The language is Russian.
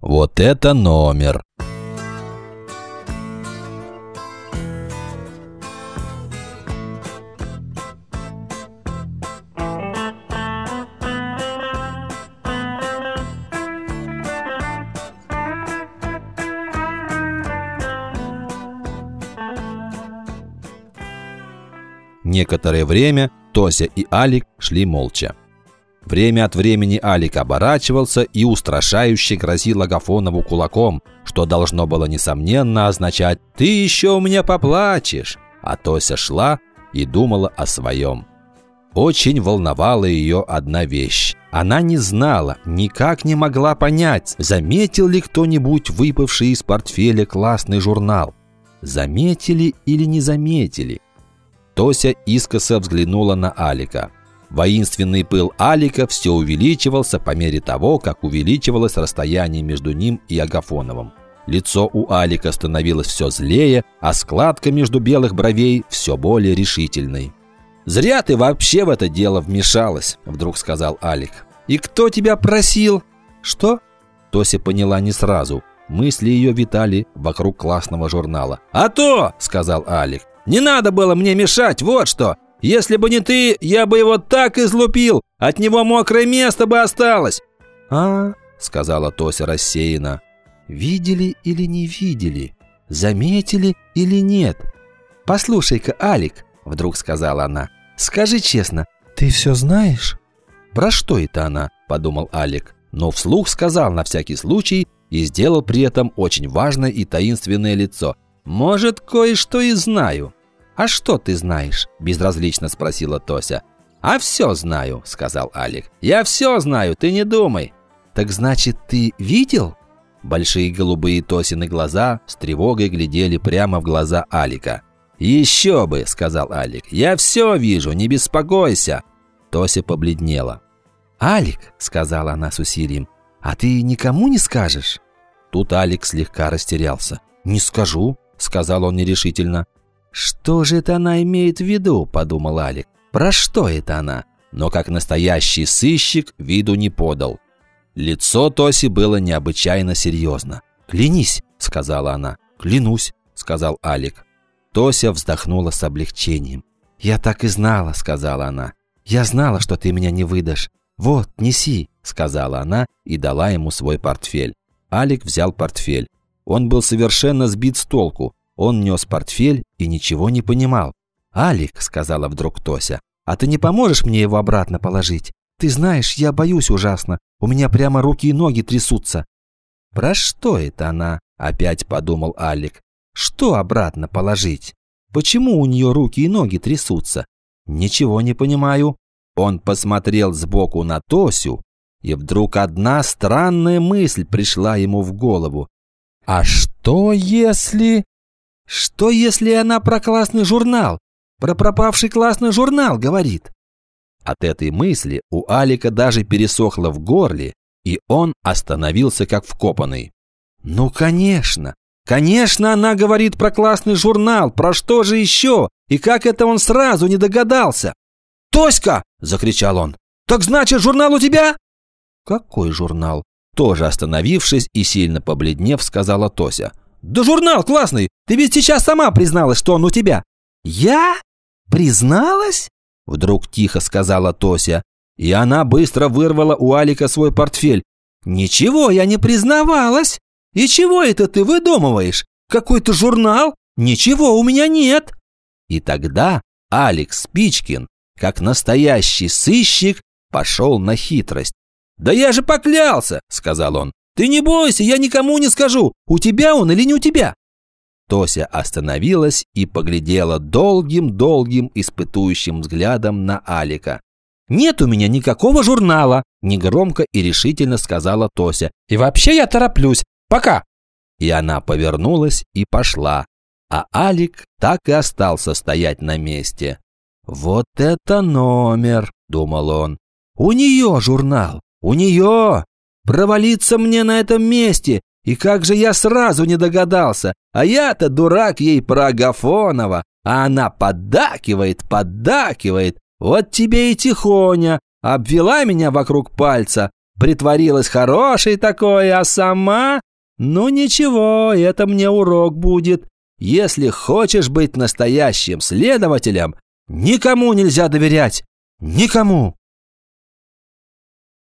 Вот это номер! Некоторое время Тося и Алик шли молча. Время от времени Алик оборачивался и устрашающе грозил Агафонову кулаком, что должно было несомненно означать «ты еще у меня поплачешь». А Тося шла и думала о своем. Очень волновала ее одна вещь. Она не знала, никак не могла понять, заметил ли кто-нибудь выпавший из портфеля классный журнал. Заметили или не заметили? Тося искоса взглянула на Алика. Воинственный пыл Алика все увеличивался по мере того, как увеличивалось расстояние между ним и Агафоновым. Лицо у Алика становилось все злее, а складка между белых бровей все более решительной. «Зря ты вообще в это дело вмешалась», – вдруг сказал Алик. «И кто тебя просил?» «Что?» Тося поняла не сразу. Мысли ее витали вокруг классного журнала. «А то!» – сказал Алик. «Не надо было мне мешать, вот что! Если бы не ты, я бы его так излупил, от него мокрое место бы осталось!» Сказала Тося рассеянно. «Видели или не видели? Заметили или нет? Послушай-ка, Алик!» – вдруг сказала она. «Скажи честно, ты все знаешь?» «Про что это она?» – подумал Алик, но вслух сказал на всякий случай и сделал при этом очень важное и таинственное лицо. «Может, кое-что и знаю». «А что ты знаешь?» – безразлично спросила Тося. «А все знаю», – сказал Алик. «Я все знаю, ты не думай». «Так значит, ты видел?» Большие голубые Тосины глаза с тревогой глядели прямо в глаза Алика. «Еще бы», – сказал Алик. «Я все вижу, не беспокойся». Тося побледнела. «Алик», – сказала она с усилием, – «а ты никому не скажешь?» Тут Алик слегка растерялся. «Не скажу», – сказал он нерешительно. «Что же это она имеет в виду?» – подумал Алик. «Про что это она?» Но как настоящий сыщик виду не подал. Лицо Тоси было необычайно серьезно. «Клянись», – сказала она. «Клянусь», – сказал Алик. Тося вздохнула с облегчением. «Я так и знала», – сказала она. «Я знала, что ты меня не выдашь. Вот, неси», – сказала она и дала ему свой портфель. Алик взял портфель. Он был совершенно сбит с толку. Он нес портфель и ничего не понимал. «Алик», – сказала вдруг Тося, – «а ты не поможешь мне его обратно положить? Ты знаешь, я боюсь ужасно. У меня прямо руки и ноги трясутся». «Про что это она?» – опять подумал Алик. «Что обратно положить? Почему у нее руки и ноги трясутся? Ничего не понимаю». Он посмотрел сбоку на Тосю, и вдруг одна странная мысль пришла ему в голову. «А что если...» «Что если она про классный журнал? Про пропавший классный журнал говорит?» От этой мысли у Алика даже пересохло в горле, и он остановился как вкопанный. «Ну, конечно! Конечно, она говорит про классный журнал! Про что же еще? И как это он сразу не догадался?» «Тоська!» – закричал он. «Так значит, журнал у тебя?» «Какой журнал?» Тоже остановившись и сильно побледнев, сказала Тося. «Да журнал классный! Ты ведь сейчас сама призналась, что он у тебя!» «Я? Призналась?» Вдруг тихо сказала Тося. И она быстро вырвала у Алика свой портфель. «Ничего я не признавалась! И чего это ты выдумываешь? Какой-то журнал? Ничего у меня нет!» И тогда Алик Спичкин, как настоящий сыщик, пошел на хитрость. «Да я же поклялся!» – сказал он. «Ты не бойся, я никому не скажу, у тебя он или не у тебя». Тося остановилась и поглядела долгим-долгим испытующим взглядом на Алика. «Нет у меня никакого журнала», – негромко и решительно сказала Тося. «И вообще я тороплюсь. Пока!» И она повернулась и пошла. А Алик так и остался стоять на месте. «Вот это номер!» – думал он. «У нее журнал! У нее! Провалиться мне на этом месте! И как же я сразу не догадался! А я-то дурак ей про Агафонова! А она поддакивает! Вот тебе и тихоня! Обвела меня вокруг пальца! Притворилась хорошей такой, а сама... Ну ничего, это мне урок будет. Если хочешь быть настоящим следователем, никому нельзя доверять. Никому.